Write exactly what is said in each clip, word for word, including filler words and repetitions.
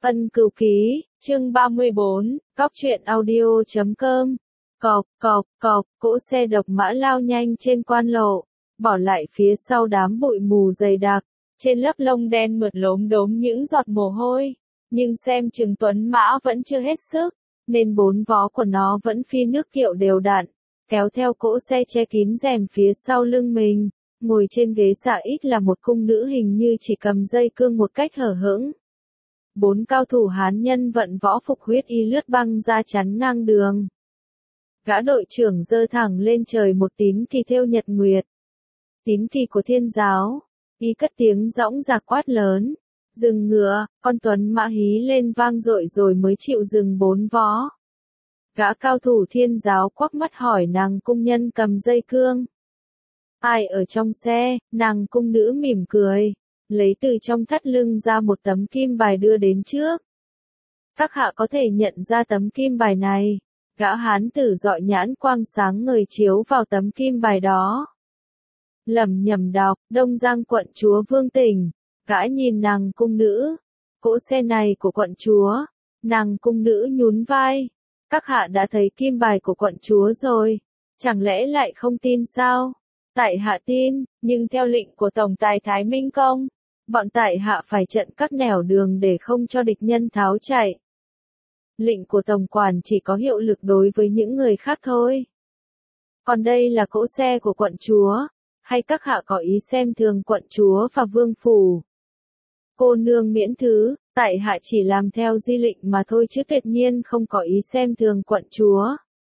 Ân Cửu Ký, chương ba mươi bốn, Cóc truyện audio chấm com. Cộc, cộc, cộc, cỗ xe độc mã lao nhanh trên quan lộ, bỏ lại phía sau đám bụi mù dày đặc, trên lớp lông đen mượt lốm đốm những giọt mồ hôi, nhưng xem chừng tuấn mã vẫn chưa hết sức, nên bốn vó của nó vẫn phi nước kiệu đều đặn, kéo theo cỗ xe che kín rèm phía sau lưng mình, ngồi trên ghế dạ ít là một cung nữ hình như chỉ cầm dây cương một cách hở hững. Bốn cao thủ Hán nhân vận võ phục huyết y lướt băng ra chắn ngang đường. Gã đội trưởng giơ thẳng lên trời một tín kỳ thêu nhật nguyệt. Tín kỳ của Thiên giáo, y cất tiếng dõng dạc quát lớn, dừng ngựa, con tuấn mã hí lên vang dội rồi mới chịu dừng bốn vó. Gã cao thủ Thiên giáo quắc mắt hỏi nàng cung nhân cầm dây cương. Ai ở trong xe? Nàng cung nữ mỉm cười, lấy từ trong thắt lưng ra một tấm kim bài đưa đến trước. Các hạ có thể nhận ra tấm kim bài này. Gã hán tử dọi nhãn quang sáng ngời chiếu vào tấm kim bài đó. Lẩm nhẩm đọc, Đông Giang quận chúa Vương Tỉnh. Gã nhìn nàng cung nữ. Cỗ xe này của quận chúa. Nàng cung nữ nhún vai. Các hạ đã thấy kim bài của quận chúa rồi. Chẳng lẽ lại không tin sao? Tại hạ tin, nhưng theo lệnh của Tổng tài Thái Minh Công, bọn tại hạ phải chặn các nẻo đường để không cho địch nhân tháo chạy. Lệnh của tổng quản chỉ có hiệu lực đối với những người khác thôi. Còn đây là cỗ xe của quận chúa, hay các hạ có ý xem thường quận chúa và vương phủ? Cô nương miễn thứ, tại hạ chỉ làm theo di lệnh mà thôi chứ tuyệt nhiên không có ý xem thường quận chúa.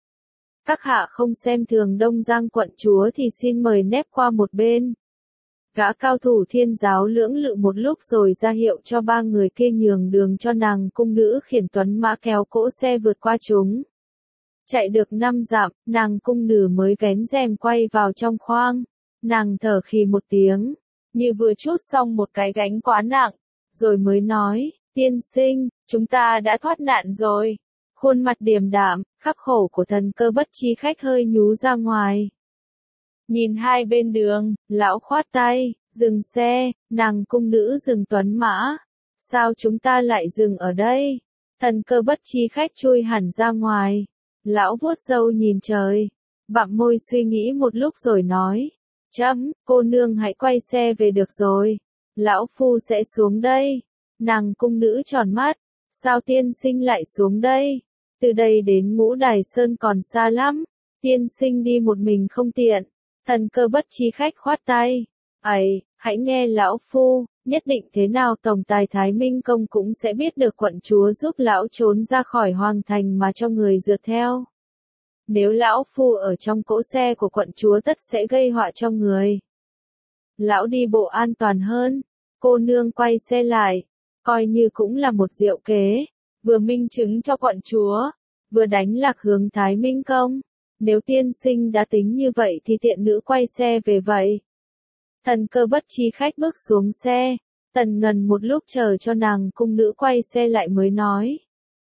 Các hạ không xem thường Đông Giang quận chúa thì xin mời nép qua một bên. Gã cao thủ Thiên giáo lưỡng lự một lúc rồi ra hiệu cho ba người kia nhường đường cho nàng cung nữ khiển tuấn mã kéo cỗ xe vượt qua chúng. Chạy được năm dặm, nàng cung nữ mới vén rèm quay vào trong khoang. Nàng thở khì một tiếng, như vừa trút xong một cái gánh quá nặng, rồi mới nói, tiên sinh, chúng ta đã thoát nạn rồi. Khuôn mặt điềm đạm, khắc khổ của thần cơ bất chi khách hơi nhú ra ngoài. Nhìn hai bên đường, lão khoát tay, dừng xe, nàng cung nữ dừng tuấn mã. Sao chúng ta lại dừng ở đây? Thần cơ bất chi khách chui hẳn ra ngoài. Lão vuốt râu nhìn trời, bặm môi suy nghĩ một lúc rồi nói. Chấm, cô nương hãy quay xe về được rồi. Lão phu sẽ xuống đây. Nàng cung nữ tròn mắt. Sao tiên sinh lại xuống đây? Từ đây đến Ngũ Đài Sơn còn xa lắm. Tiên sinh đi một mình không tiện. Thần cơ bất chi khách khoát tay. Ấy, hãy nghe lão phu, nhất định thế nào Tổng tài Thái Minh Công cũng sẽ biết được quận chúa giúp lão trốn ra khỏi hoàng thành mà cho người dượt theo. Nếu lão phu ở trong cỗ xe của quận chúa tất sẽ gây họa cho người. Lão đi bộ an toàn hơn. Cô nương quay xe lại, coi như cũng là một diệu kế, vừa minh chứng cho quận chúa, vừa đánh lạc hướng Thái Minh Công. Nếu tiên sinh đã tính như vậy thì tiện nữ quay xe về vậy. Thần cơ bất chi khách bước xuống xe, Tần Ngần một lúc chờ cho nàng cung nữ quay xe lại mới nói.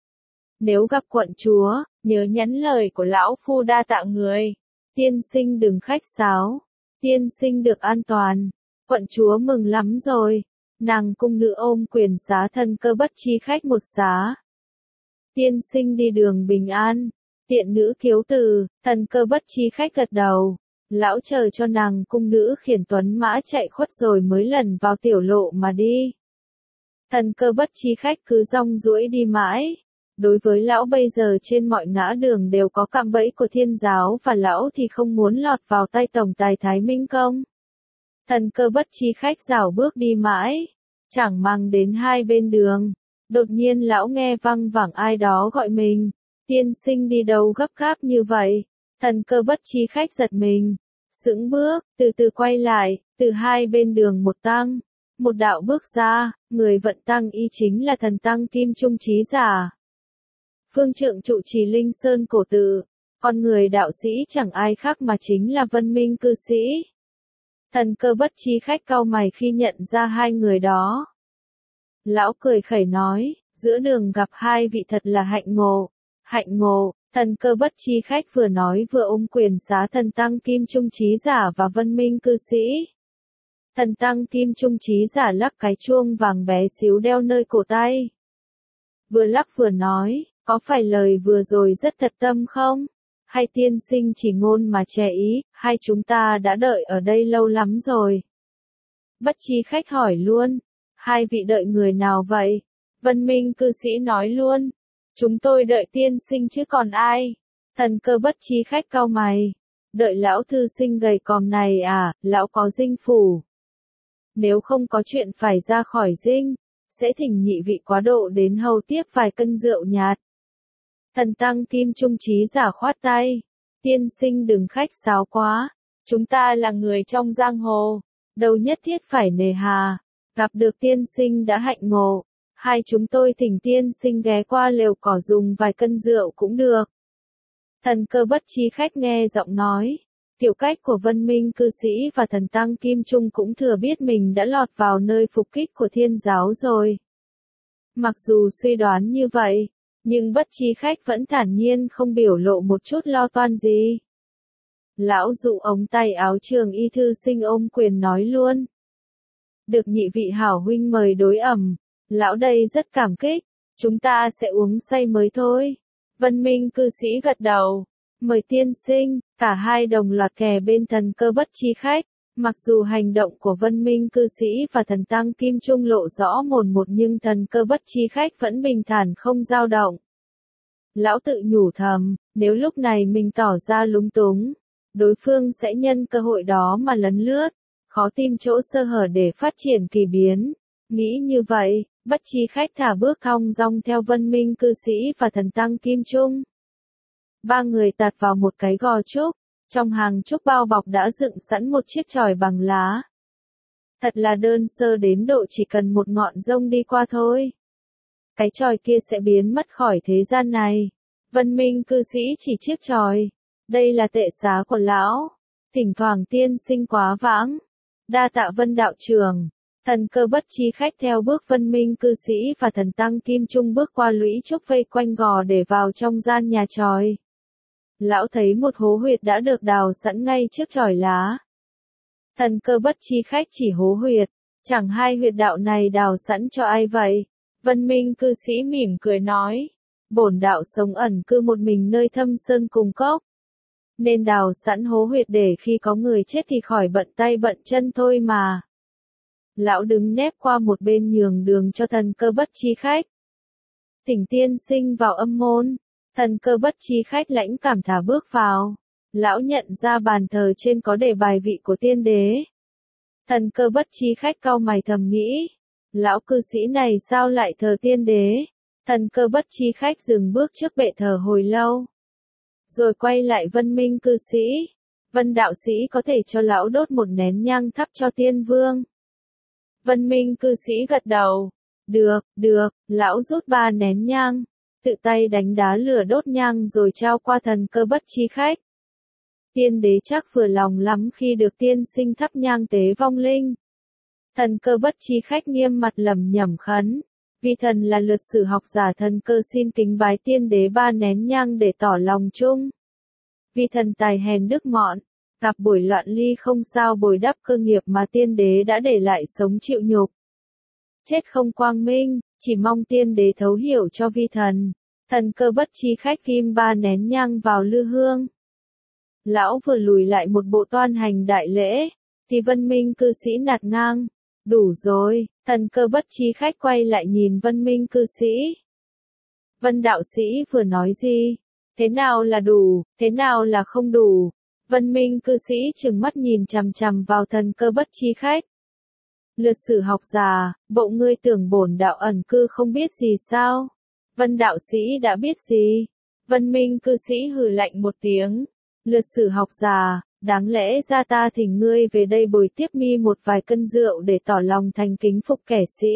Nếu gặp quận chúa, nhớ nhắn lời của lão phu đa tạ người. Tiên sinh đừng khách sáo, tiên sinh được an toàn. Quận chúa mừng lắm rồi. Nàng cung nữ ôm quyền xá thần cơ bất chi khách một xá. Tiên sinh đi đường bình an. Tiện nữ kiếu từ, thần cơ bất chi khách gật đầu. Lão chờ cho nàng cung nữ khiển tuấn mã chạy khuất rồi mới lần vào tiểu lộ mà đi. Thần cơ bất chi khách cứ rong ruổi đi mãi. Đối với lão bây giờ trên mọi ngã đường đều có cạm bẫy của Thiên giáo và lão thì không muốn lọt vào tay Tổng tài Thái Minh Công. Thần cơ bất chi khách rảo bước đi mãi, chẳng mang đến hai bên đường. Đột nhiên lão nghe văng vẳng ai đó gọi mình. Tiên sinh đi đâu gấp gáp như vậy? Thần cơ bất chi khách giật mình, sững bước, từ từ quay lại, từ hai bên đường một tăng, một đạo bước ra, người vận tăng y chính là thần tăng Kim Trung Chí Giả. Phương trượng trụ trì Linh Sơn cổ tự, con người đạo sĩ chẳng ai khác mà chính là Vân Minh cư sĩ. Thần cơ bất chi khách cau mày khi nhận ra hai người đó. Lão cười khẩy nói, giữa đường gặp hai vị thật là hạnh ngộ. Hạnh ngộ, thần cơ bất chi khách vừa nói vừa ôm quyền xá thần tăng Kim Trung Chí Giả và Vân Minh cư sĩ. Thần tăng Kim Trung Chí Giả lắc cái chuông vàng bé xíu đeo nơi cổ tay. vừa lắc vừa nói, có phải lời vừa rồi rất thật tâm không? Hay tiên sinh chỉ ngôn mà trẻ ý, hay chúng ta đã đợi ở đây lâu lắm rồi? Bất chi khách hỏi luôn, hai vị đợi người nào vậy? Vân Minh cư sĩ nói luôn, chúng tôi đợi tiên sinh chứ còn ai? Thần cơ bất chi khách cau mày, đợi lão thư sinh gầy còm này à, lão có dinh phủ. Nếu không có chuyện phải ra khỏi dinh, sẽ thỉnh nhị vị quá độ đến hầu tiếp vài cân rượu nhạt. Thần tăng Kim Trung Trí giả khoát tay, tiên sinh đừng khách sáo quá, chúng ta là người trong giang hồ, đâu nhất thiết phải nề hà, gặp được tiên sinh đã hạnh ngộ, hai chúng tôi thỉnh tiên sinh ghé qua lều cỏ dùng vài cân rượu cũng được. Thần cơ bất chi khách nghe giọng nói, tiểu cách của Vân Minh cư sĩ và thần tăng Kim Trung cũng thừa biết mình đã lọt vào nơi phục kích của thiên giáo rồi. Mặc dù suy đoán như vậy, nhưng bất chi khách vẫn thản nhiên không biểu lộ một chút lo toan gì. Lão dụ ống tay áo trường y thư sinh ôm quyền nói luôn. Được nhị vị hảo huynh mời đối ẩm, lão đây rất cảm kích, chúng ta sẽ uống say mới thôi. Vân Minh cư sĩ gật đầu, mời tiên sinh, cả hai đồng loạt kè bên thần cơ bất chi khách. Mặc dù hành động của Vân Minh cư sĩ và thần tăng Kim Trung lộ rõ mồn một nhưng thần cơ bất chi khách vẫn bình thản không dao động. Lão tự nhủ thầm, nếu lúc này mình tỏ ra lúng túng, đối phương sẽ nhân cơ hội đó mà lấn lướt, khó tìm chỗ sơ hở để phát triển kỳ biến. Nghĩ như vậy, bất chi khách thả bước thong dong theo Vân Minh cư sĩ và thần tăng Kim Trung. Ba người tạt vào một cái gò trúc. Trong hàng trúc bao bọc đã dựng sẵn một chiếc chòi bằng lá. Thật là đơn sơ đến độ chỉ cần một ngọn rông đi qua thôi. Cái chòi kia sẽ biến mất khỏi thế gian này. Vân Minh cư sĩ chỉ chiếc chòi. Đây là tệ xá của lão. Thỉnh thoảng tiên sinh quá vãng. Đa tạ Vân đạo trường. Thần cơ bất chi khách theo bước Vân Minh cư sĩ và thần tăng Kim Trung bước qua lũy trúc vây quanh gò để vào trong gian nhà chòi. Lão thấy một hố huyệt đã được đào sẵn ngay trước chòi lá. Thần cơ bất chi khách chỉ hố huyệt, chẳng hai huyệt đạo này đào sẵn cho ai vậy? Vân Minh cư sĩ mỉm cười nói, bổn đạo sống ẩn cư một mình nơi thâm sơn cùng cốc, nên đào sẵn hố huyệt để khi có người chết thì khỏi bận tay bận chân thôi mà. Lão đứng nép qua một bên nhường đường cho thần cơ bất chi khách. Thỉnh tiên sinh vào âm môn. Thần cơ bất chi khách lãnh cảm thả bước vào. Lão nhận ra bàn thờ trên có để bài vị của tiên đế. Thần cơ bất chi khách cau mày thầm nghĩ. Lão cư sĩ này sao lại thờ tiên đế? Thần cơ bất chi khách dừng bước trước bệ thờ hồi lâu. Rồi quay lại Vân Minh cư sĩ. Vân đạo sĩ có thể cho lão đốt một nén nhang thắp cho tiên vương. Vân Minh cư sĩ gật đầu. Được, được, lão rút ba nén nhang. Tự tay đánh đá lửa đốt nhang rồi trao qua thần cơ bất chi khách. Tiên đế chắc vừa lòng lắm khi được tiên sinh thắp nhang tế vong linh. Thần cơ bất chi khách nghiêm mặt lẩm nhẩm khấn. Vì thần là lượt sử học giả thần cơ xin kính bái tiên đế ba nén nhang để tỏ lòng chung. Vì thần tài hèn đức mọn, gặp buổi loạn ly không sao bồi đắp cơ nghiệp mà tiên đế đã để lại sống chịu nhục. Chết không quang minh, chỉ mong tiên đế thấu hiểu cho vi thần. Thần cơ bất chi khách kim ba nén nhang vào lư hương. Lão vừa lùi lại một bộ toan hành đại lễ, thì Vân Minh cư sĩ nạt ngang. Đủ rồi, thần cơ bất chi khách quay lại nhìn Vân Minh cư sĩ. Vân đạo sĩ vừa nói gì? Thế nào là đủ, thế nào là không đủ? Vân Minh cư sĩ trừng mắt nhìn chằm chằm vào thần cơ bất chi khách. Lượt sử học già, bộ ngươi tưởng bổn đạo ẩn cư không biết gì sao? Vân đạo sĩ đã biết gì? Vân Minh cư sĩ hừ lạnh một tiếng. Lượt sử học già, đáng lẽ ra ta thỉnh ngươi về đây bồi tiếp mi một vài cân rượu để tỏ lòng thành kính phục kẻ sĩ.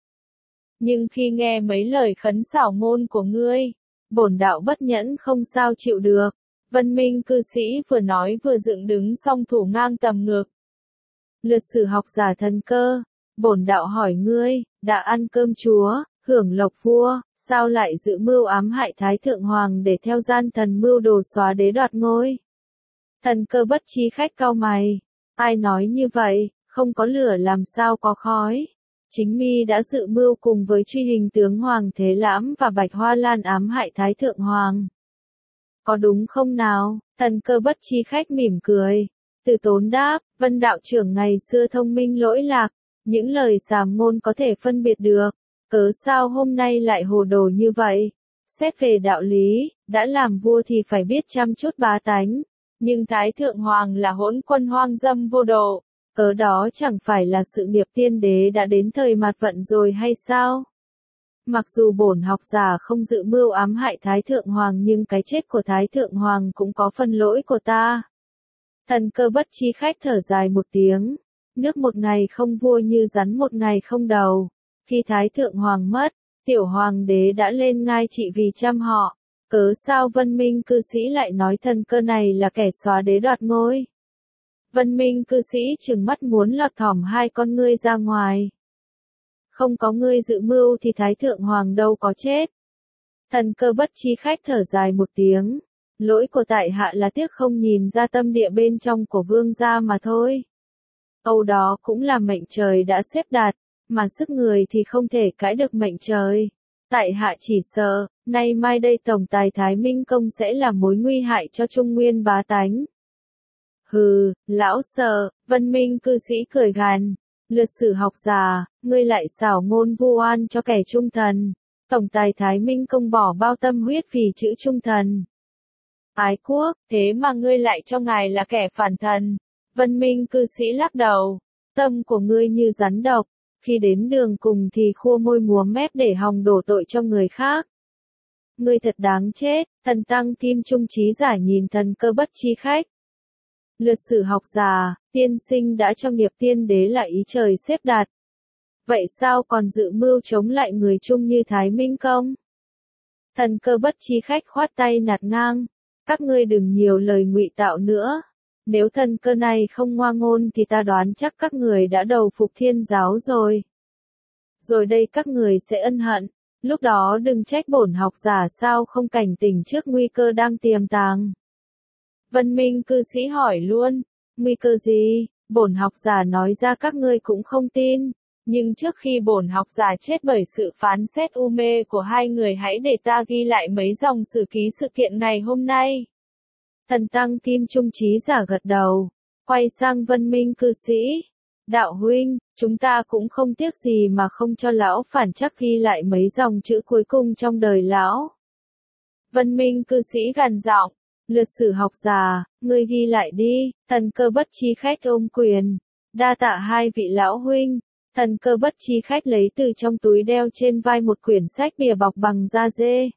Nhưng khi nghe mấy lời khấn xảo ngôn của ngươi, bổn đạo bất nhẫn không sao chịu được. Vân Minh cư sĩ vừa nói vừa dựng đứng song thủ ngang tầm ngực. Lượt sử học giả thần cơ, bổn đạo hỏi ngươi, đã ăn cơm chúa, hưởng lộc vua, sao lại dự mưu ám hại Thái Thượng Hoàng để theo gian thần mưu đồ xóa đế đoạt ngôi? Thần cơ bất chi khách cau mày, ai nói như vậy, không có lửa làm sao có khói. chính mi đã dự mưu cùng với truy hình tướng Hoàng Thế Lãm và Bạch Hoa Lan ám hại Thái Thượng Hoàng. Có đúng không nào? Thần Cơ Bất Chi Khách mỉm cười. Từ Tốn đáp, Vân đạo trưởng ngày xưa thông minh lỗi lạc, những lời sàm ngôn có thể phân biệt được, cớ sao hôm nay lại hồ đồ như vậy? Xét về đạo lý, đã làm vua thì phải biết chăm chút bá tánh, nhưng Thái Thượng Hoàng là hỗn quân hoang dâm vô độ, cớ đó chẳng phải là sự nghiệp tiên đế đã đến thời mạt vận rồi hay sao? Mặc dù bổn học giả không dự mưu ám hại Thái Thượng Hoàng nhưng cái chết của Thái Thượng Hoàng cũng có phần lỗi của ta. Thần Cơ Bất Chi Khách thở dài một tiếng, nước một ngày không vua như rắn một ngày không đầu. Khi Thái Thượng Hoàng mất, tiểu hoàng đế đã lên ngai trị vì trăm họ, cớ sao Vân Minh cư sĩ lại nói Thần Cơ này là kẻ xóa đế đoạt ngôi? Vân Minh cư sĩ trừng mắt muốn lọt thỏm hai con ngươi ra ngoài. Không có ngươi dự mưu thì Thái Thượng Hoàng đâu có chết. Thần Cơ Bất Chi Khách thở dài một tiếng. Lỗi của tại hạ là tiếc không nhìn ra tâm địa bên trong của vương gia mà thôi. Âu đó cũng là mệnh trời đã xếp đặt, mà sức người thì không thể cãi được mệnh trời. Tại hạ chỉ sợ, nay mai đây tổng tài Thái Minh Công sẽ là mối nguy hại cho Trung Nguyên bá tánh. Hừ, lão sợ, Vân Minh cư sĩ cười gằn. Lượt sử học giả, ngươi lại xảo ngôn vu oan cho kẻ trung thần. Tổng tài Thái Minh Công bỏ bao tâm huyết vì chữ trung thần. Ái quốc, thế mà ngươi lại cho ngài là kẻ phản thần. Vân Minh cư sĩ lắc đầu. Tâm của ngươi như rắn độc, khi đến đường cùng thì khua môi múa mép để hòng đổ tội cho người khác. Ngươi thật đáng chết, thần tăng Kim Trung Trí giả nhìn Thần Cơ Bất Chi Khách. Lượt sử học giả, tiên sinh đã trong nghiệp tiên đế là ý trời xếp đặt. Vậy sao còn dự mưu chống lại người Trung như Thái Minh Công? Thần Cơ Bất Chi Khách khoát tay nạt ngang. Các ngươi đừng nhiều lời ngụy tạo nữa. Nếu Thần Cơ này không ngoa ngôn thì ta đoán chắc các người đã đầu phục thiên giáo rồi. Rồi đây các người sẽ ân hận. Lúc đó đừng trách bổn học giả sao không cảnh tỉnh trước nguy cơ đang tiềm tàng. Vân Minh cư sĩ hỏi luôn, nguy cơ gì? Bổn học giả nói ra các ngươi cũng không tin. Nhưng trước khi bổn học giả chết bởi sự phán xét u mê của hai người hãy để ta ghi lại mấy dòng sử ký sự kiện ngày hôm nay. Thần tăng Kim Trung Trí giả gật đầu, quay sang Vân Minh cư sĩ. Đạo huynh, chúng ta cũng không tiếc gì mà không cho lão phản chắc ghi lại mấy dòng chữ cuối cùng trong đời lão. Vân Minh cư sĩ gằn giọng, lượt sử học giả, ngươi ghi lại đi. Thần Cơ Bất Chi Khách ôm quyền, đa tạ hai vị lão huynh. Thần Cơ Bất Chi Khách lấy từ trong túi đeo trên vai một quyển sách bìa bọc bằng da dê.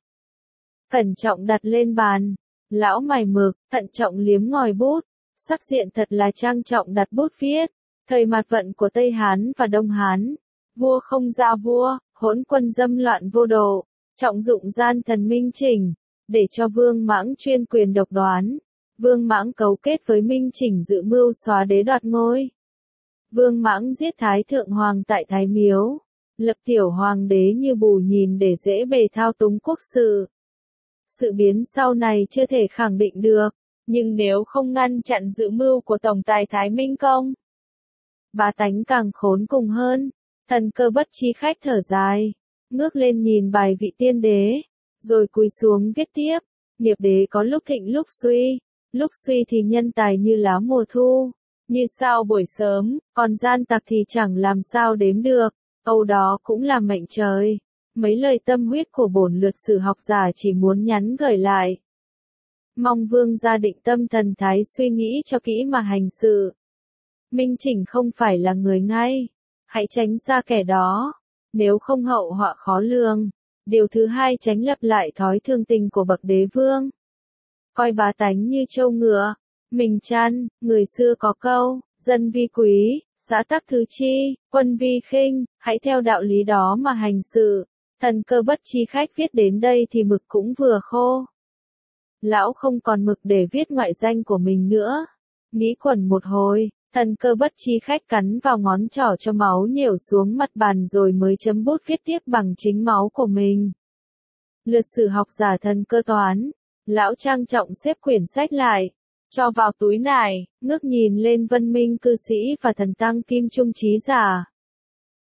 Cẩn trọng đặt lên bàn. Lão mày mực, thận trọng liếm ngòi bút. Sắc diện thật là trang trọng đặt bút viết. Thời mạt vận của Tây Hán và Đông Hán. Vua không ra vua, hỗn quân dâm loạn vô độ. Trọng dụng gian thần Minh Chỉnh. Để cho Vương Mãng chuyên quyền độc đoán. Vương Mãng cấu kết với Minh Chỉnh dự mưu xóa đế đoạt ngôi. Vương Mãng giết Thái Thượng Hoàng tại Thái Miếu, lập tiểu hoàng đế như bù nhìn để dễ bề thao túng quốc sự. Sự biến sau này chưa thể khẳng định được, nhưng nếu không ngăn chặn dự mưu của tổng tài Thái Minh Công, bá tánh càng khốn cùng hơn. Thần Cơ Bất Chi Khách thở dài, ngước lên nhìn bài vị tiên đế, rồi cúi xuống viết tiếp. Nghiệp đế có lúc thịnh lúc suy, lúc suy thì nhân tài như lá mùa thu. Như sao buổi sớm, còn gian tặc thì chẳng làm sao đếm được, âu đó cũng là mệnh trời. Mấy lời tâm huyết của bổn lượt sử học giả chỉ muốn nhắn gửi lại. Mong vương gia định tâm thần thái suy nghĩ cho kỹ mà hành sự. Minh Chỉnh không phải là người ngay, hãy tránh xa kẻ đó, nếu không hậu họa khó lường. Điều thứ hai tránh lặp lại thói thương tình của bậc đế vương. Coi bá tánh như trâu ngựa. Mình chăn, người xưa có câu, dân vi quý, xã tắc thứ chi, quân vi khinh, hãy theo đạo lý đó mà hành sự. Thần Cơ Bất Chi Khách viết đến đây thì mực cũng vừa khô. Lão không còn mực để viết ngoại danh của mình nữa. Nghĩ quẩn một hồi, Thần Cơ Bất Chi Khách cắn vào ngón trỏ cho máu nhểu xuống mặt bàn rồi mới chấm bút viết tiếp bằng chính máu của mình. Lượt sử học giả Thần Cơ toán, lão trang trọng xếp quyển sách lại. Cho vào túi nải, ngước nhìn lên Vân Minh cư sĩ và thần tăng Kim Trung Trí giả.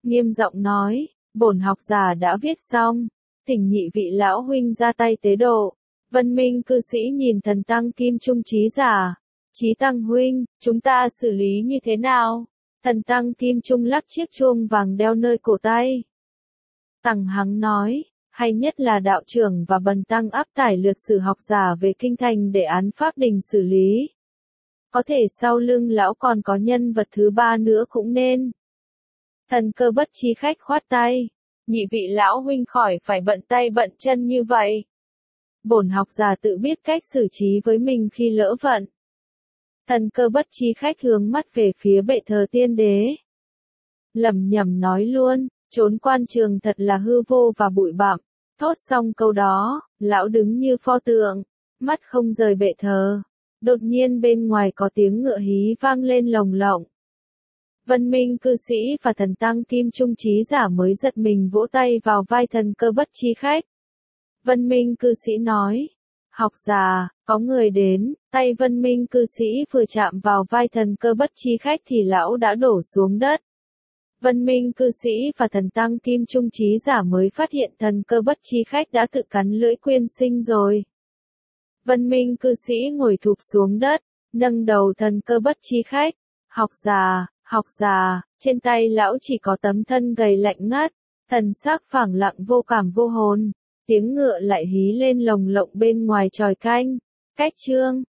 nghiêm giọng nói, bổn học giả đã viết xong, thỉnh nhị vị lão huynh ra tay tế độ. Vân Minh cư sĩ nhìn thần tăng Kim Trung trí giả, Trí tăng huynh, chúng ta xử lý như thế nào? Thần tăng Kim Trung lắc chiếc chuông vàng đeo nơi cổ tay. Tằng Hắng nói, hay nhất là đạo trưởng và bần tăng áp tải lượt sử học giả về kinh thành để án pháp đình xử lý. Có thể sau lưng lão còn có nhân vật thứ ba nữa cũng nên. Thần Cơ Bất Chi khách khoát tay, nhị vị lão huynh khỏi phải bận tay bận chân như vậy. Bổn học giả tự biết cách xử trí với mình khi lỡ vận. Thần Cơ Bất Chi khách hướng mắt về phía bệ thờ tiên đế. Lẩm nhẩm nói luôn, trốn quan trường thật là hư vô và bụi bặm. Thốt xong câu đó, lão đứng như pho tượng, mắt không rời bệ thờ. Đột nhiên bên ngoài có tiếng ngựa hí vang lên lồng lộng. Vân Minh cư sĩ và thần tăng Kim Trung trí giả mới giật mình vỗ tay vào vai thần Cơ Bất Chi khách. Vân Minh cư sĩ nói, học giả, có người đến, tay Vân Minh cư sĩ vừa chạm vào vai thần Cơ Bất Chi khách thì lão đã đổ xuống đất. Vân Minh cư sĩ và thần tăng Kim Trung trí giả mới phát hiện thần Cơ Bất Chi khách đã tự cắn lưỡi quyên sinh rồi. Vân Minh cư sĩ ngồi thụp xuống đất, nâng đầu thần Cơ Bất Chi khách. Học giả, học giả, trên tay lão chỉ có tấm thân gầy lạnh ngắt, thần sắc phẳng lặng vô cảm vô hồn. Tiếng ngựa lại hí lên lồng lộng bên ngoài chòi canh. Cách chương